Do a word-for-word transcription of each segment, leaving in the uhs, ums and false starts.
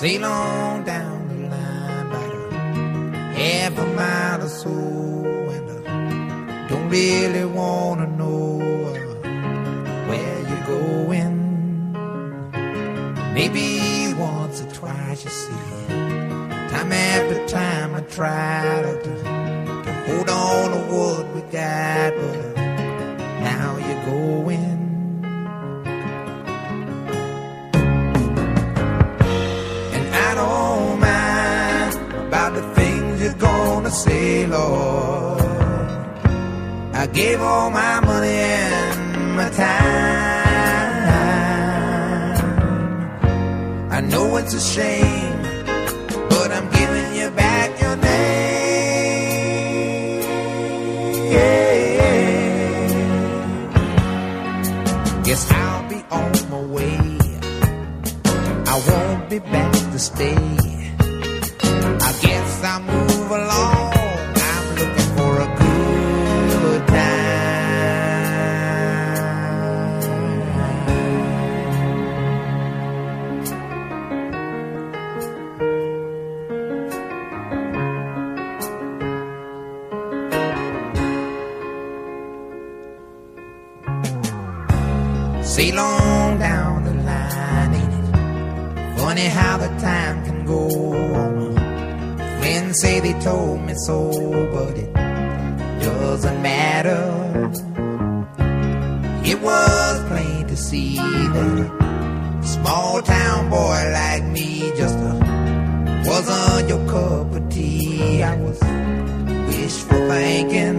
sail on down the line about a half a mile or so, and I don't really wanna know uh, where you're going. Maybe once or twice, you see, time after time I try to, to hold on to what we got, but uh, now you're going. And I don't mind about the things you're gonna say, Lord. I gave all my money and my time. I know it's a shame, but I'm giving you back your name. Yeah. Guess I'll be on my way. I won't be back to stay. I guess I'll move along. I'm looking for a good time. Sail on down the line, ain't it funny how the time can go on? Friends say they told me so, but it doesn't matter. It was plain to see that a small town boy like me just uh, wasn't your cup of tea. I was wishful thinking.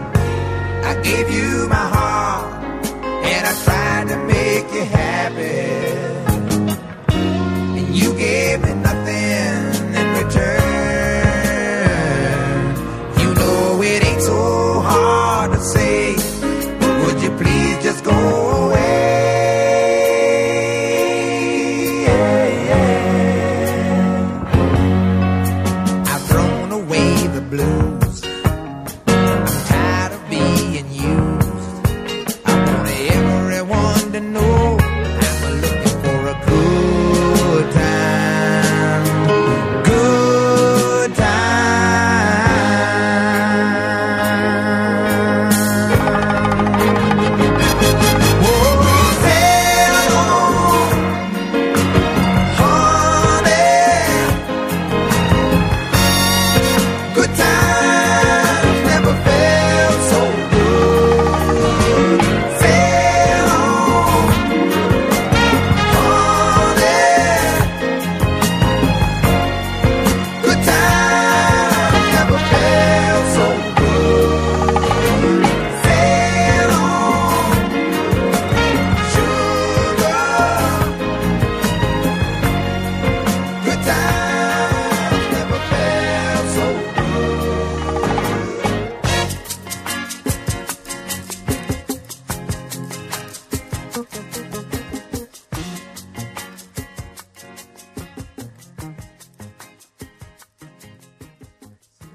I gave you my heart, and I tried to make you happy.